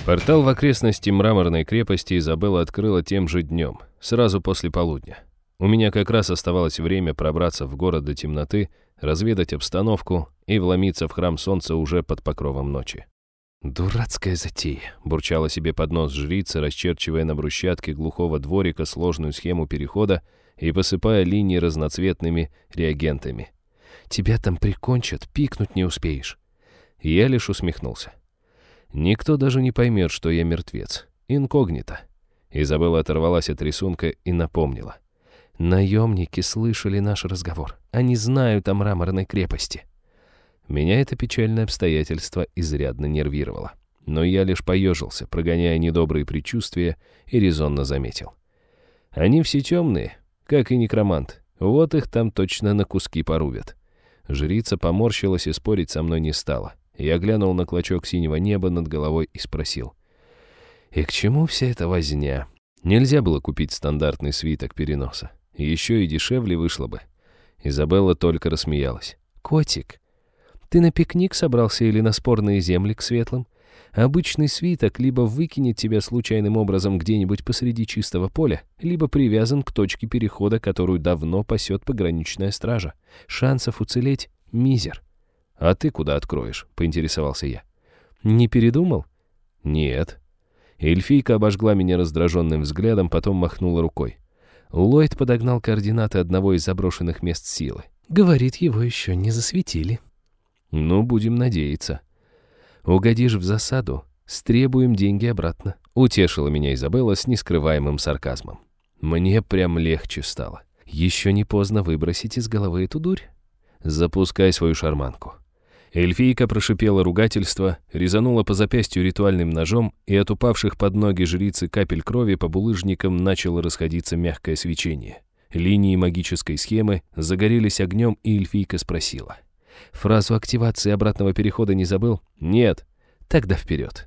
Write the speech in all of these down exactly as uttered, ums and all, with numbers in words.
Портал в окрестности Мраморной крепости Изабелла открыла тем же днем, сразу после полудня. У меня как раз оставалось время пробраться в город до темноты, разведать обстановку и вломиться в храм солнца уже под покровом ночи. «Дурацкая затея», — бурчала себе под нос жрица, расчерчивая на брусчатке глухого дворика сложную схему перехода и посыпая линии разноцветными реагентами. «Тебя там прикончат, пикнуть не успеешь». Я лишь усмехнулся. Никто даже не поймет, что я мертвец. Инкогнито. Изабелла оторвалась от рисунка и напомнила. «Наемники слышали наш разговор. Они знают о Мраморной крепости». Меня это печальное обстоятельство изрядно нервировало. Но я лишь поежился, прогоняя недобрые предчувствия, и резонно заметил. Они все темные, как и некромант. Вот их там точно на куски порубят. Жрица поморщилась и спорить со мной не стала. Я глянул на клочок синего неба над головой и спросил. «И к чему вся эта возня? Нельзя было купить стандартный свиток переноса. Еще и дешевле вышло бы». Изабелла только рассмеялась. «Котик, ты на пикник собрался или на спорные земли к светлым? Обычный свиток либо выкинет тебя случайным образом где-нибудь посреди чистого поля, либо привязан к точке перехода, которую давно пасет пограничная стража. Шансов уцелеть — мизер». «А ты куда откроешь?» — поинтересовался я. «Не передумал?» «Нет». Эльфийка обожгла меня раздраженным взглядом, потом махнула рукой. Ллойд подогнал координаты одного из заброшенных мест силы. «Говорит, его еще не засветили». «Ну, будем надеяться». «Угодишь в засаду, стребуем деньги обратно», — утешила меня Изабелла с нескрываемым сарказмом. Мне прям легче стало. «Еще не поздно выбросить из головы эту дурь. Запускай свою шарманку». Эльфийка прошипела ругательство, резанула по запястью ритуальным ножом, и от упавших под ноги жрицы капель крови по булыжникам начало расходиться мягкое свечение. Линии магической схемы загорелись огнем, и эльфийка спросила. «Фразу активации обратного перехода не забыл?» «Нет». «Тогда вперед».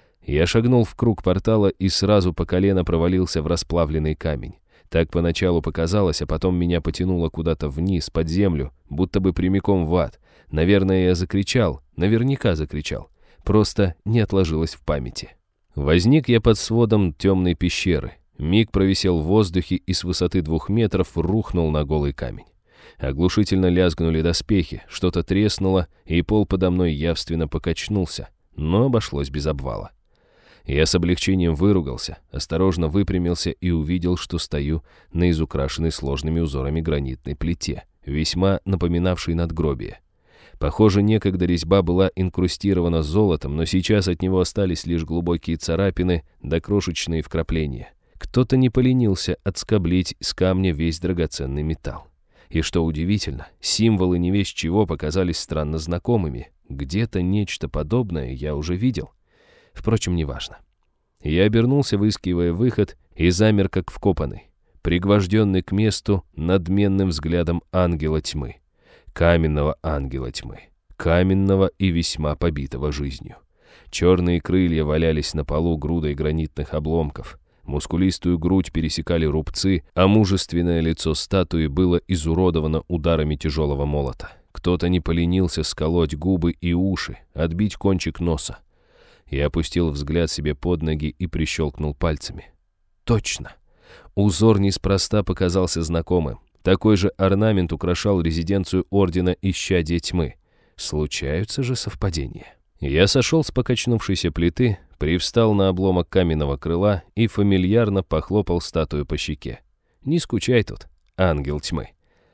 Я шагнул в круг портала и сразу по колено провалился в расплавленный камень. Так поначалу показалось, а потом меня потянуло куда-то вниз, под землю, будто бы прямиком в ад. Наверное, я закричал, наверняка закричал. Просто не отложилось в памяти. Возник я под сводом темной пещеры. Миг провисел в воздухе и с высоты двух метров рухнул на голый камень. Оглушительно лязгнули доспехи, что-то треснуло, и пол подо мной явственно покачнулся, но обошлось без обвала. Я с облегчением выругался, осторожно выпрямился и увидел, что стою на изукрашенной сложными узорами гранитной плите, весьма напоминавшей надгробие. Похоже, некогда резьба была инкрустирована золотом, но сейчас от него остались лишь глубокие царапины да крошечные вкрапления. Кто-то не поленился отскоблить с камня весь драгоценный металл. И что удивительно, символы не весть чего показались странно знакомыми. Где-то нечто подобное я уже видел. Впрочем, неважно. Я обернулся, выискивая выход, и замер как вкопанный, пригвожденный к месту надменным взглядом ангела тьмы. Каменного ангела тьмы. Каменного и весьма побитого жизнью. Черные крылья валялись на полу грудой гранитных обломков. Мускулистую грудь пересекали рубцы, а мужественное лицо статуи было изуродовано ударами тяжелого молота. Кто-то не поленился сколоть губы и уши, отбить кончик носа. Я опустил взгляд себе под ноги и прищелкнул пальцами. Точно. Узор неспроста показался знакомым. Такой же орнамент украшал резиденцию Ордена Исчадия Тьмы. Случаются же совпадения. Я сошел с покачнувшейся плиты, привстал на обломок каменного крыла и фамильярно похлопал статую по щеке. Не скучай тут, ангел тьмы.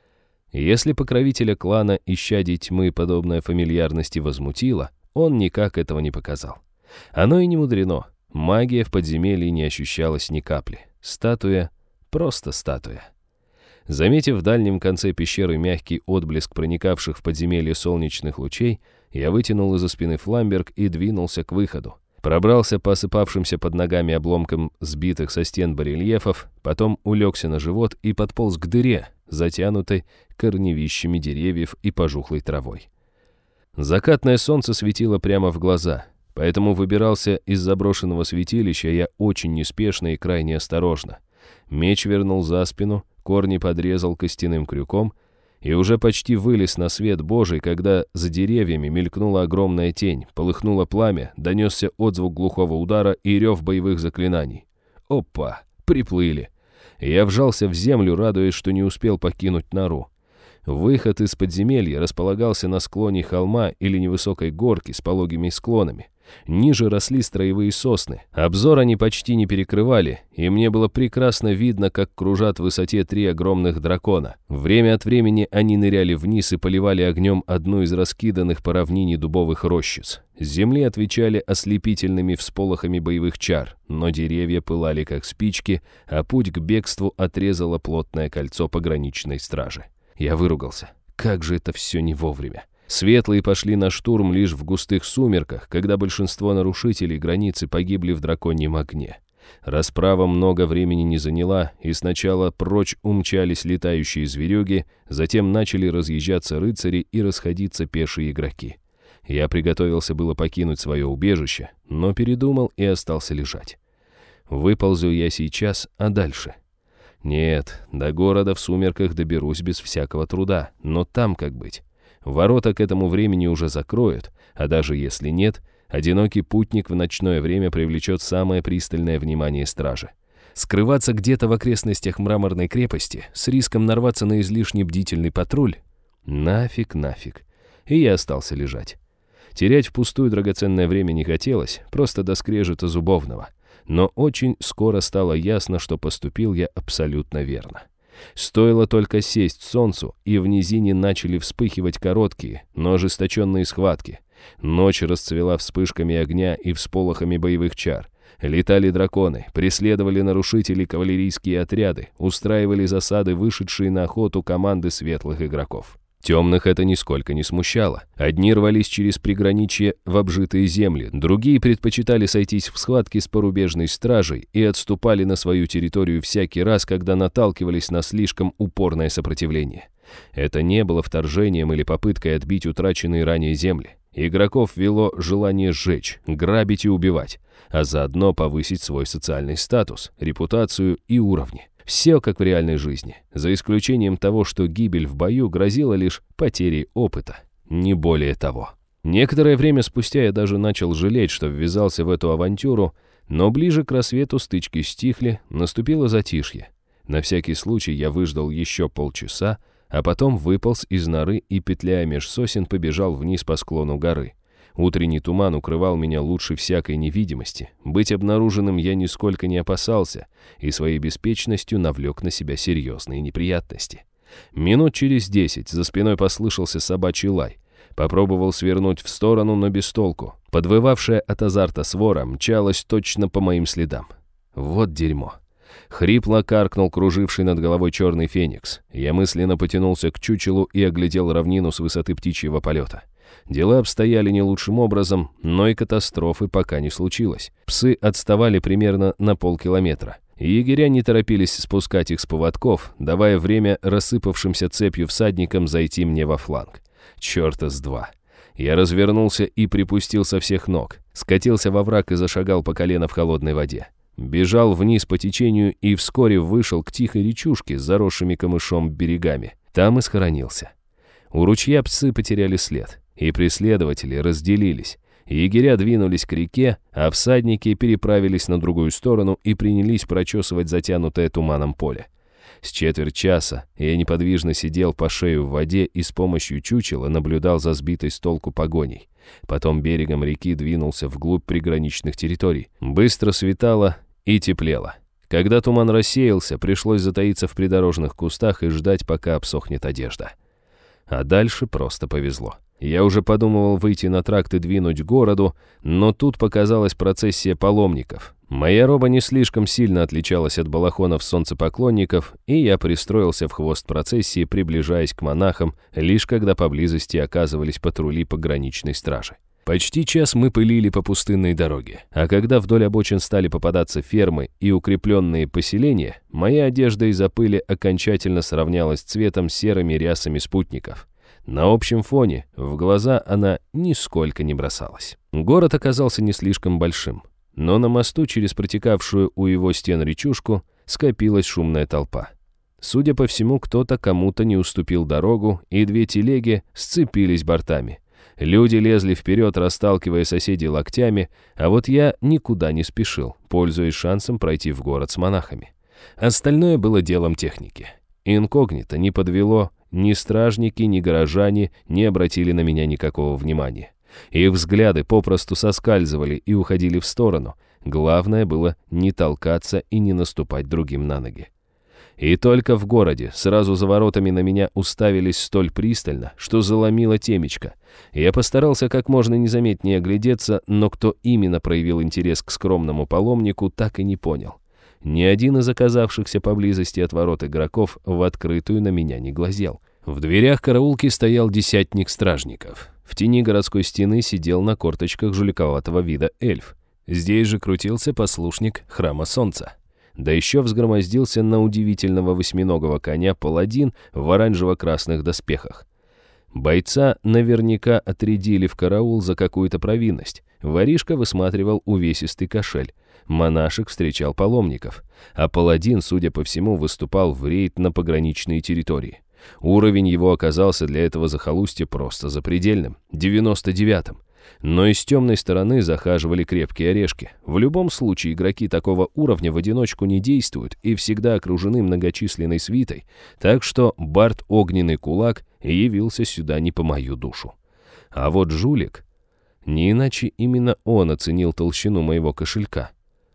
Если покровителя клана Исчадий Тьмы подобная фамильярность и возмутила, он никак этого не показал. Оно и не мудрено. Магия в подземелье не ощущалась ни капли. Статуя — просто статуя. Заметив в дальнем конце пещеры мягкий отблеск проникавших в подземелье солнечных лучей, я вытянул из-за спины фламберг и двинулся к выходу. Пробрался по осыпавшимся под ногами обломкам сбитых со стен барельефов, потом улегся на живот и подполз к дыре, затянутой корневищами деревьев и пожухлой травой. Закатное солнце светило прямо в глаза, поэтому выбирался из заброшенного святилища я очень неспешно и крайне осторожно. Меч вернул за спину, корни подрезал костяным крюком и уже почти вылез на свет Божий, когда за деревьями мелькнула огромная тень, полыхнуло пламя, донесся отзвук глухого удара и рев боевых заклинаний. Опа! Приплыли! Я вжался в землю, радуясь, что не успел покинуть нору. Выход из подземелья располагался на склоне холма или невысокой горки с пологими склонами. Ниже росли строевые сосны. Обзор они почти не перекрывали, и мне было прекрасно видно, как кружат в высоте три огромных дракона. Время от времени они ныряли вниз и поливали огнем одну из раскиданных по равнине дубовых рощиц. С земли отвечали ослепительными всполохами боевых чар, но деревья пылали как спички, а путь к бегству отрезало плотное кольцо пограничной стражи. Я выругался. Как же это все не вовремя. Светлые пошли на штурм лишь в густых сумерках, когда большинство нарушителей границы погибли в драконьем огне. Расправа много времени не заняла, и сначала прочь умчались летающие зверюги, затем начали разъезжаться рыцари и расходиться пешие игроки. Я приготовился было покинуть свое убежище, но передумал и остался лежать. Выползу я сейчас, а дальше? Нет, до города в сумерках доберусь без всякого труда, но там как быть? Ворота к этому времени уже закроют, а даже если нет, одинокий путник в ночное время привлечет самое пристальное внимание стражи. Скрываться где-то в окрестностях мраморной крепости с риском нарваться на излишне бдительный патруль? Нафиг, нафиг. И я остался лежать. Терять впустую драгоценное время не хотелось, просто до скрежета зубовного. Но очень скоро стало ясно, что поступил я абсолютно верно. Стоило только сесть солнцу, и в низине начали вспыхивать короткие, но ожесточенные схватки. Ночь расцвела вспышками огня и всполохами боевых чар. Летали драконы, преследовали нарушителей кавалерийские отряды, устраивали засады вышедшие на охоту команды светлых игроков. Темных это нисколько не смущало. Одни рвались через приграничье в обжитые земли, другие предпочитали сойтись в схватке с порубежной стражей и отступали на свою территорию всякий раз, когда наталкивались на слишком упорное сопротивление. Это не было вторжением или попыткой отбить утраченные ранее земли. Игроков вело желание сжечь, грабить и убивать, а заодно повысить свой социальный статус, репутацию и уровни. Все как в реальной жизни, за исключением того, что гибель в бою грозила лишь потерей опыта, не более того. Некоторое время спустя я даже начал жалеть, что ввязался в эту авантюру, но ближе к рассвету стычки стихли, наступило затишье. На всякий случай я выждал еще полчаса, а потом выполз из норы и, петляя меж сосен, побежал вниз по склону горы. Утренний туман укрывал меня лучше всякой невидимости. Быть обнаруженным я нисколько не опасался и своей беспечностью навлек на себя серьезные неприятности. Минут через десять за спиной послышался собачий лай. Попробовал свернуть в сторону, но без толку. Подвывавшая от азарта свора мчалась точно по моим следам. Вот дерьмо. Хрипло каркнул круживший над головой черный феникс. Я мысленно потянулся к чучелу и оглядел равнину с высоты птичьего полета. Дела обстояли не лучшим образом, но и катастрофы пока не случилось. Псы отставали примерно на полкилометра. Егеря не торопились спускать их с поводков, давая время рассыпавшимся цепью всадникам зайти мне во фланг. Чёрта с два. Я развернулся и припустил со всех ног, скатился во враг и зашагал по колено в холодной воде. Бежал вниз по течению и вскоре вышел к тихой речушке с заросшими камышом берегами. Там и схоронился. У ручья псы потеряли след, и преследователи разделились. Егеря двинулись к реке, а всадники переправились на другую сторону и принялись прочесывать затянутое туманом поле. С четверть часа я неподвижно сидел по шею в воде и с помощью чучела наблюдал за сбитой с толку погоней. Потом берегом реки двинулся вглубь приграничных территорий. Быстро светало и теплело. Когда туман рассеялся, пришлось затаиться в придорожных кустах и ждать, пока обсохнет одежда. А дальше просто повезло. Я уже подумывал выйти на тракт и двинуть к городу, но тут показалась процессия паломников. Моя роба не слишком сильно отличалась от балахонов солнцепоклонников, и я пристроился в хвост процессии, приближаясь к монахам, лишь когда поблизости оказывались патрули пограничной стражи. Почти час мы пылили по пустынной дороге, а когда вдоль обочин стали попадаться фермы и укрепленные поселения, моя одежда из-за пыли окончательно сравнялась цветом с серыми рясами спутников. На общем фоне в глаза она нисколько не бросалась. Город оказался не слишком большим, но на мосту через протекавшую у его стен речушку скопилась шумная толпа. Судя по всему, кто-то кому-то не уступил дорогу, и две телеги сцепились бортами. Люди лезли вперед, расталкивая соседей локтями, а вот я никуда не спешил, пользуясь шансом пройти в город с монахами. Остальное было делом техники. Инкогнито не подвело, ни стражники, ни горожане не обратили на меня никакого внимания. Их взгляды попросту соскальзывали и уходили в сторону. Главное было не толкаться и не наступать другим на ноги. И только в городе сразу за воротами на меня уставились столь пристально, что заломило темечко. Я постарался как можно незаметнее оглядеться, но кто именно проявил интерес к скромному паломнику, так и не понял. Ни один из оказавшихся поблизости от ворот игроков в открытую на меня не глазел. В дверях караулки стоял десятник стражников. В тени городской стены сидел на корточках жуликоватого вида эльф. Здесь же крутился послушник храма солнца. Да еще взгромоздился на удивительного восьминогого коня паладин в оранжево-красных доспехах. Бойца наверняка отрядили в караул за какую-то провинность. Воришка высматривал увесистый кошель. Монашек встречал паломников. А паладин, судя по всему, выступал в рейд на пограничные территории. Уровень его оказался для этого захолустья просто запредельным, девяносто девятым. Но и с темной стороны захаживали крепкие орешки. В любом случае игроки такого уровня в одиночку не действуют и всегда окружены многочисленной свитой, так что бард Огненный Кулак явился сюда не по мою душу. А вот жулик, не иначе именно он оценил толщину моего кошелька.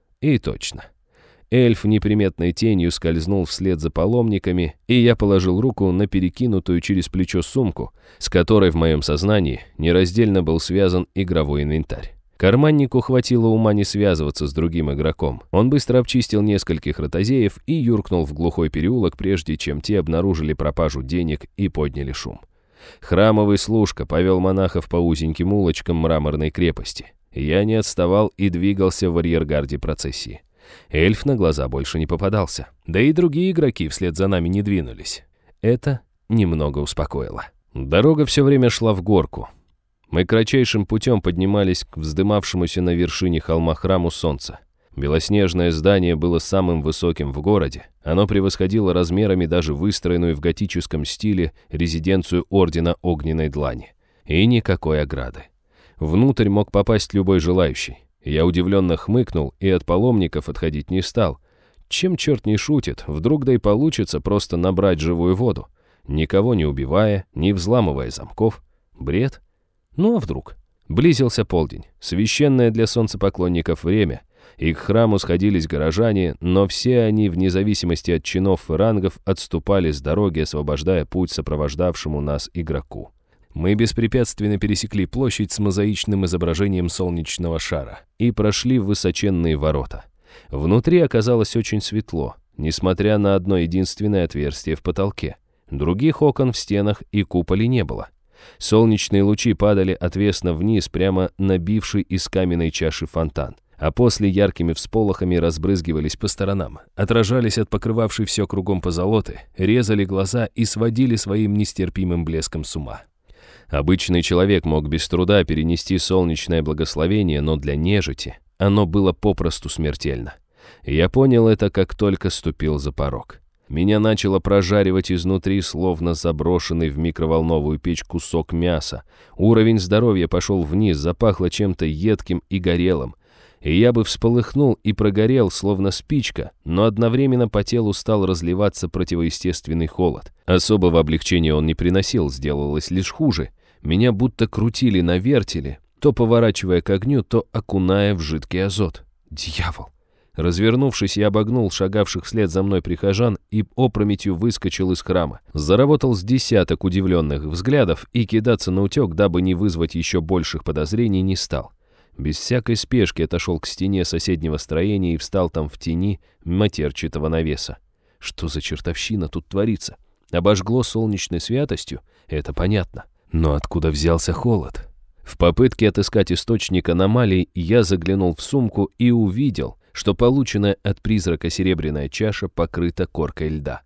И точно. Эльф неприметной тенью скользнул вслед за паломниками, и я положил руку на перекинутую через плечо сумку, с которой в моем сознании нераздельно был связан игровой инвентарь. Карманнику хватило ума не связываться с другим игроком. Он быстро обчистил нескольких ротозеев и юркнул в глухой переулок, прежде чем те обнаружили пропажу денег и подняли шум. Храмовый служка повел монахов по узеньким улочкам мраморной крепости. Я не отставал и двигался в арьергарде процессии. Эльф на глаза больше не попадался. Да и другие игроки вслед за нами не двинулись. Это немного успокоило. Дорога все время шла в горку. Мы кратчайшим путем поднимались к вздымавшемуся на вершине холма храму солнца. Белоснежное здание было самым высоким в городе. Оно превосходило размерами даже выстроенную в готическом стиле резиденцию Ордена Огненной Длани. И никакой ограды. Внутрь мог попасть любой желающий. Я удивленно хмыкнул и от паломников отходить не стал. Чем черт не шутит, вдруг да и получится просто набрать живую воду, никого не убивая, не взламывая замков. Бред? Ну а вдруг? Близился полдень, священное для солнцепоклонников время, и к храму сходились горожане, но все они, вне зависимости от чинов и рангов, отступали с дороги, освобождая путь сопровождавшему нас игроку. Мы беспрепятственно пересекли площадь с мозаичным изображением солнечного шара и прошли в высоченные ворота. Внутри оказалось очень светло, несмотря на одно единственное отверстие в потолке. Других окон в стенах и куполе не было. Солнечные лучи падали отвесно вниз прямо на бивший из каменной чаши фонтан, а после яркими всполохами разбрызгивались по сторонам, отражались от покрывавшей все кругом позолоты, резали глаза и сводили своим нестерпимым блеском с ума. Обычный человек мог без труда перенести солнечное благословение, но для нежити оно было попросту смертельно. Я понял это, как только ступил за порог. Меня начало прожаривать изнутри, словно заброшенный в микроволновую печь кусок мяса. Уровень здоровья пошел вниз, запахло чем-то едким и горелым. И я бы всполыхнул и прогорел, словно спичка, но одновременно по телу стал разливаться противоестественный холод. Особого облегчения он не приносил, сделалось лишь хуже. Меня будто крутили на вертеле, то поворачивая к огню, то окуная в жидкий азот. Дьявол! Развернувшись, я обогнул шагавших вслед за мной прихожан и опрометью выскочил из храма. Заработал с десяток удивленных взглядов и кидаться на утек, дабы не вызвать еще больших подозрений, не стал. Без всякой спешки отошел к стене соседнего строения и встал там в тени матерчатого навеса. Что за чертовщина тут творится? Обожгло солнечной святостью? Это понятно. Но откуда взялся холод? В попытке отыскать источник аномалий я заглянул в сумку и увидел, что полученная от призрака серебряная чаша покрыта коркой льда.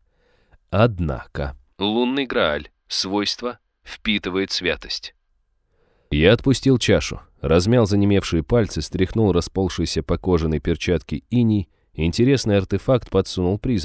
Однако... Лунный Грааль. Свойство впитывает святость. Я отпустил чашу, размял занемевшие пальцы, стряхнул расползшийся по кожаной перчатке иней. Интересный артефакт подсунул призрак.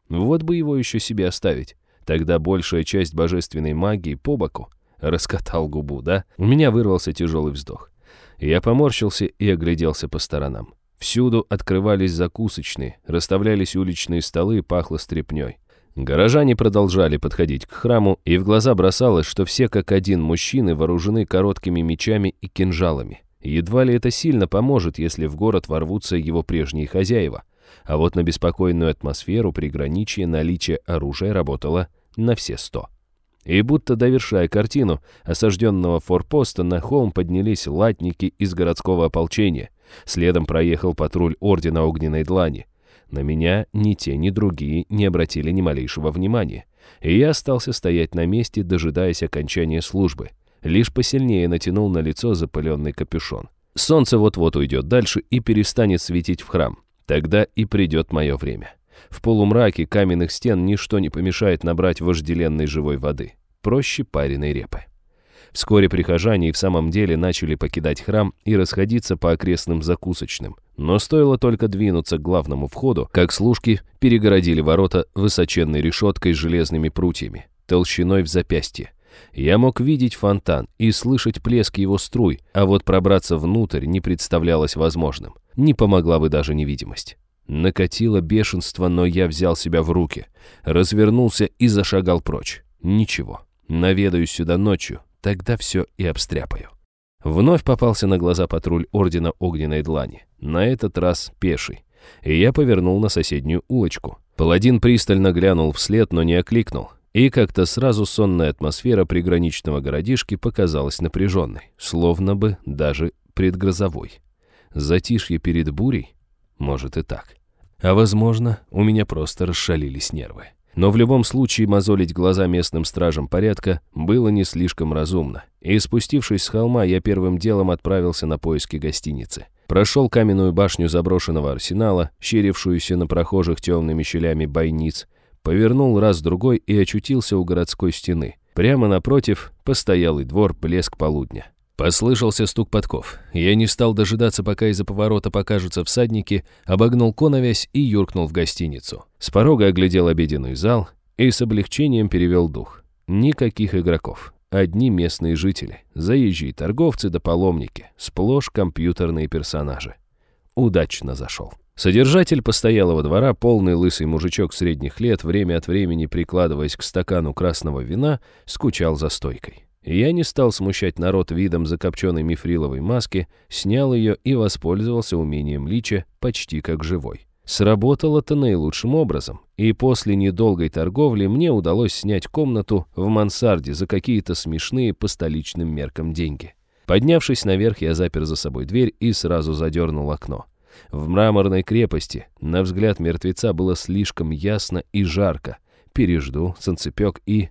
Вот бы его еще себе оставить. Тогда большая часть божественной магии по боку. Раскатал губу, да? У меня вырвался тяжелый вздох. Я поморщился и огляделся по сторонам. Всюду открывались закусочные, расставлялись уличные столы, пахло стряпнёй. Горожане продолжали подходить к храму, и в глаза бросалось, что все как один мужчины вооружены короткими мечами и кинжалами. Едва ли это сильно поможет, если в город ворвутся его прежние хозяева. А вот на беспокойную атмосферу приграничья наличие оружия работало на все сто. И будто довершая картину осажденного форпоста, на холм поднялись латники из городского ополчения. Следом проехал патруль Ордена Огненной Длани. На меня ни те, ни другие не обратили ни малейшего внимания. И я остался стоять на месте, дожидаясь окончания службы. Лишь посильнее натянул на лицо запыленный капюшон. Солнце вот-вот уйдет дальше и перестанет светить в храм. Тогда и придет мое время. В полумраке каменных стен ничто не помешает набрать вожделенной живой воды. Проще пареной репы. Вскоре прихожане и в самом деле начали покидать храм и расходиться по окрестным закусочным. Но стоило только двинуться к главному входу, как служки перегородили ворота высоченной решеткой с железными прутьями, толщиной в запястье. Я мог видеть фонтан и слышать плеск его струй, а вот пробраться внутрь не представлялось возможным. Не помогла бы даже невидимость. Накатило бешенство, но я взял себя в руки, развернулся и зашагал прочь. Ничего, наведаюсь сюда ночью, тогда все и обстряпаю. Вновь попался на глаза патруль Ордена Огненной Длани, на этот раз пеший, и я повернул на соседнюю улочку. Паладин пристально глянул вслед, но не окликнул, и как-то сразу сонная атмосфера приграничного городишки показалась напряженной, словно бы даже предгрозовой. Затишье перед бурей? Может и так. А возможно, у меня просто расшалились нервы. Но в любом случае мозолить глаза местным стражам порядка было не слишком разумно. И спустившись с холма, я первым делом отправился на поиски гостиницы. Прошел каменную башню заброшенного арсенала, щерившуюся на прохожих темными щелями бойниц, повернул раз-другой и очутился у городской стены. Прямо напротив постоялый двор, блеск полудня. Послышался стук подков. Я не стал дожидаться, пока из-за поворота покажутся всадники, обогнул коновязь и юркнул в гостиницу. С порога оглядел обеденный зал и с облегчением перевел дух. Никаких игроков. Одни местные жители, заезжие торговцы да паломники, сплошь компьютерные персонажи. Удачно зашел. Содержатель постоялого двора, полный лысый мужичок средних лет, время от времени прикладываясь к стакану красного вина, скучал за стойкой. Я не стал смущать народ видом закопченной мифриловой маски, снял ее и воспользовался умением лича почти как живой. Сработало-то наилучшим образом, и после недолгой торговли мне удалось снять комнату в мансарде за какие-то смешные по столичным меркам деньги. Поднявшись наверх, я запер за собой дверь и сразу задернул окно. В мраморной крепости, на взгляд мертвеца, было слишком ясно и жарко. Пережду, санцепёк и...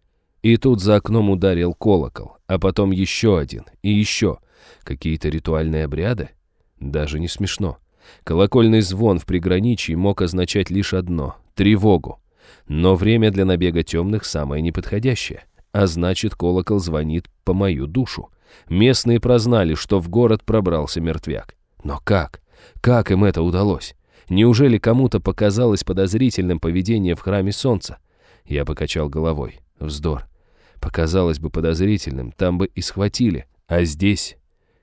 И тут за окном ударил колокол, а потом еще один, и еще. Какие-то ритуальные обряды? Даже не смешно. Колокольный звон в приграничье мог означать лишь одно — тревогу. Но время для набега темных самое неподходящее. А значит, колокол звонит по мою душу. Местные прознали, что в город пробрался мертвяк. Но как? Как им это удалось? Неужели кому-то показалось подозрительным поведение в храме солнца? Я покачал головой. Вздор. Показалось бы подозрительным, там бы и схватили. А здесь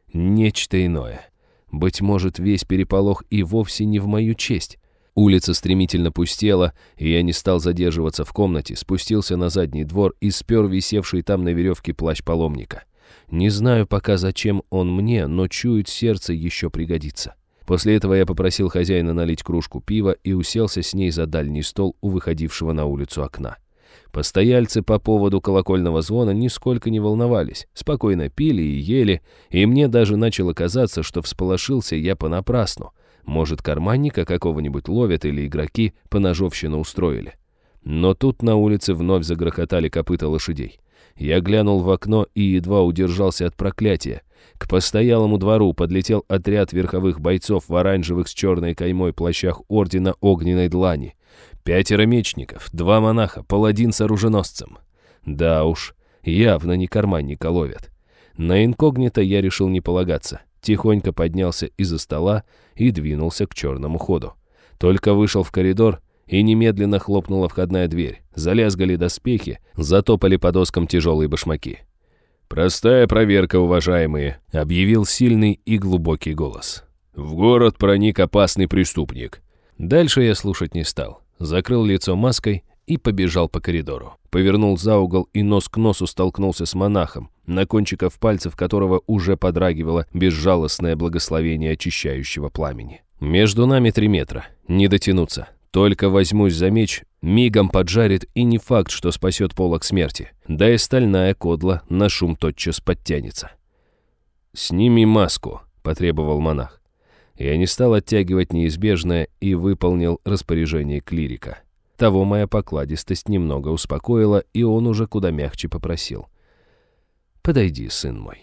нечто иное. Быть может, весь переполох и вовсе не в мою честь. Улица стремительно пустела, и я не стал задерживаться в комнате, спустился на задний двор и спер висевший там на веревке плащ паломника. Не знаю пока, зачем он мне, но чует сердце, еще пригодится. После этого я попросил хозяина налить кружку пива и уселся с ней за дальний стол у выходившего на улицу окна. Постояльцы по поводу колокольного звона нисколько не волновались, спокойно пили и ели, и мне даже начало казаться, что всполошился я понапрасну. Может, карманника какого-нибудь ловят или игроки поножовщину устроили. Но тут на улице вновь загрохотали копыта лошадей. Я глянул в окно и едва удержался от проклятия. К постоялому двору подлетел отряд верховых бойцов в оранжевых с черной каймой плащах Ордена Огненной Длани. Пятеро мечников, два монаха, паладин с оруженосцем. Да уж, явно не карманника ловят. На инкогнито я решил не полагаться. Тихонько поднялся из-за стола и двинулся к черному ходу. Только вышел в коридор, и немедленно хлопнула входная дверь. Залязгали доспехи, затопали по доскам тяжелые башмаки. «Простая проверка, уважаемые», — объявил сильный и глубокий голос. «В город проник опасный преступник». Дальше я слушать не стал. Закрыл лицо маской и побежал по коридору. Повернул за угол и нос к носу столкнулся с монахом, на кончиках пальцев которого уже подрагивало безжалостное благословение очищающего пламени. Между нами три метра. Не дотянуться. Только возьмусь за меч, мигом поджарит, и не факт, что спасет полог смерти. Да и стальная кодла на шум тотчас подтянется. «Сними маску», — потребовал монах. Я не стал оттягивать неизбежное и выполнил распоряжение клирика. Того моя покладистость немного успокоила, и он уже куда мягче попросил. «Подойди, сын мой».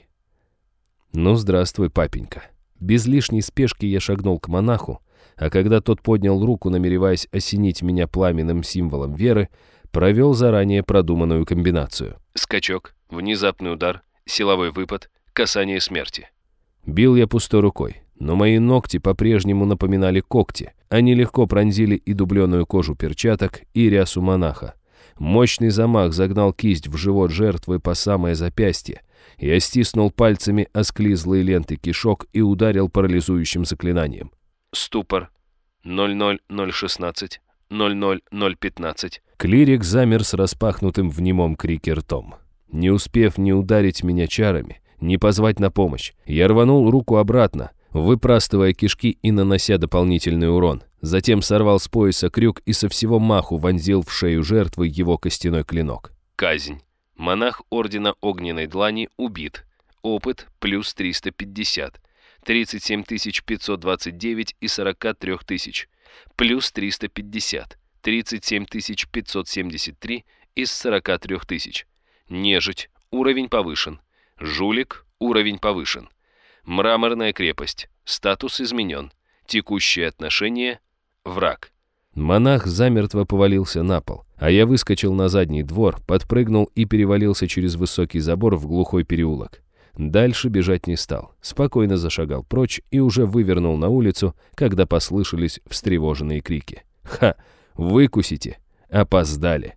«Ну, здравствуй, папенька». Без лишней спешки я шагнул к монаху, а когда тот поднял руку, намереваясь осенить меня пламенным символом веры, провел заранее продуманную комбинацию. Скачок, внезапный удар, силовой выпад, касание смерти. Бил я пустой рукой, но мои ногти по-прежнему напоминали когти. Они легко пронзили и дубленую кожу перчаток, и рясу монаха. Мощный замах загнал кисть в живот жертвы по самое запястье. Я стиснул пальцами осклизлые ленты кишок и ударил парализующим заклинанием. Ступор. ноль ноль ноль шестнадцать, ноль ноль ноль пятнадцать. Клирик замер с распахнутым в немом крике ртом. Не успев ни ударить меня чарами, ни позвать на помощь, я рванул руку обратно, выпрастывая кишки и нанося дополнительный урон. Затем сорвал с пояса крюк и со всего маху вонзил в шею жертвы его костяной клинок. Казнь. Монах Ордена Огненной Длани убит. Опыт плюс триста пятьдесят. тридцать семь тысяч пятьсот двадцать девять из сорока трёх тысяч. Плюс триста пятьдесят. тридцать семь тысяч пятьсот семьдесят три из сорока трёх тысяч. Нежить. Уровень повышен. Жулик. Уровень повышен. Мраморная крепость. Статус изменен. Текущее отношение. Враг. Монах замертво повалился на пол, а я выскочил на задний двор, подпрыгнул и перевалился через высокий забор в глухой переулок. Дальше бежать не стал, спокойно зашагал прочь и уже вывернул на улицу, когда послышались встревоженные крики. «Ха! Выкусите! Опоздали!»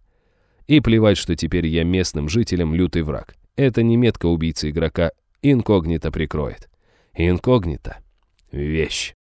И плевать, что теперь я местным жителям лютый враг. Это не метка убийцы игрока, инкогнито прикроет. Инкогнито — вещь.